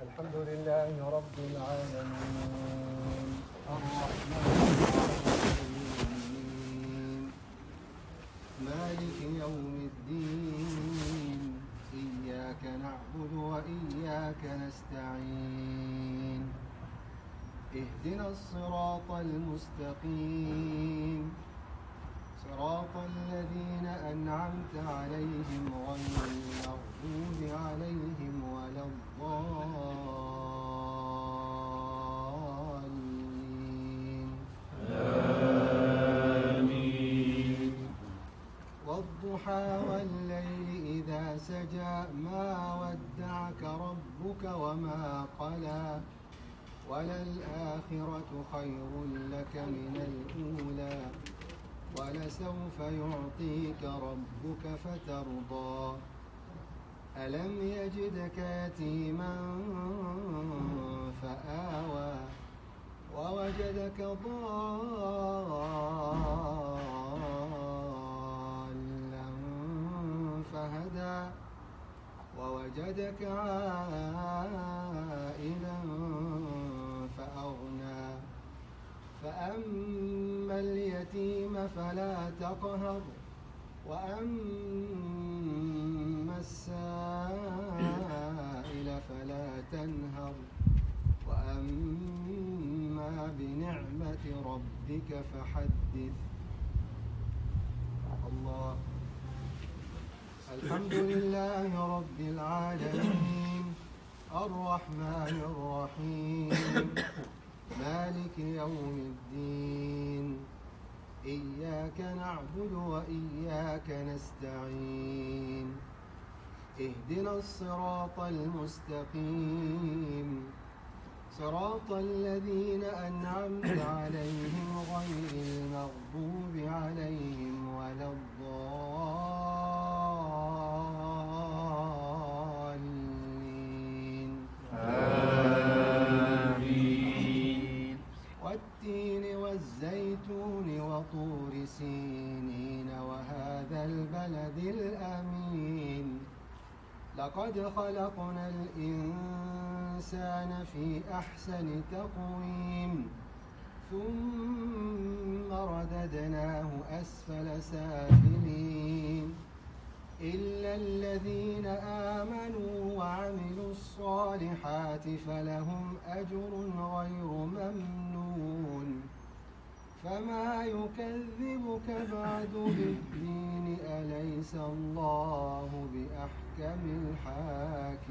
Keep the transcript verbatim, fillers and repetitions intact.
الحمد لله رب العالمين الرحمن الرحيم مالك يوم الدين إياك نعبد وإياك نستعين اهدنا الصراط المستقيم صراط الذين أنعمت عليهم غير المغضوب عليهم ولا الضالين آمين والضحى والليل إذا سجى ما ودعك ربك وما قلى وللآخرة خير لك من الأولى ولسوف يعطيك ربك فترضى ألم يجدك يتيما فآوى ووجدك ضالا فهدى ووجدك عائلا فأغنى فأما اليتيم فلا تقهر وأما السائل فلا تنهر وأما بنعمة ربك فحدث. الله. الحمد لله رب العالمين الرحمن الرحيم مالك يوم الدين إياك نعبد وإياك نستعين اهدنا الصراط المستقيم صراط الذين أنعمت عليهم غير المغضوب عليهم ولا الضالين آمين والتين والزيتون وطور سينين وهذا البلد الأمين لقد خلقنا الإنسان في أحسن تقويم ثم رددناه أسفل سافلين إلا الذين آمنوا وعملوا الصالحات فلهم أجر غير ممنون فما يكذبك بعد بالدين أليس الله بأحكم الحاكمين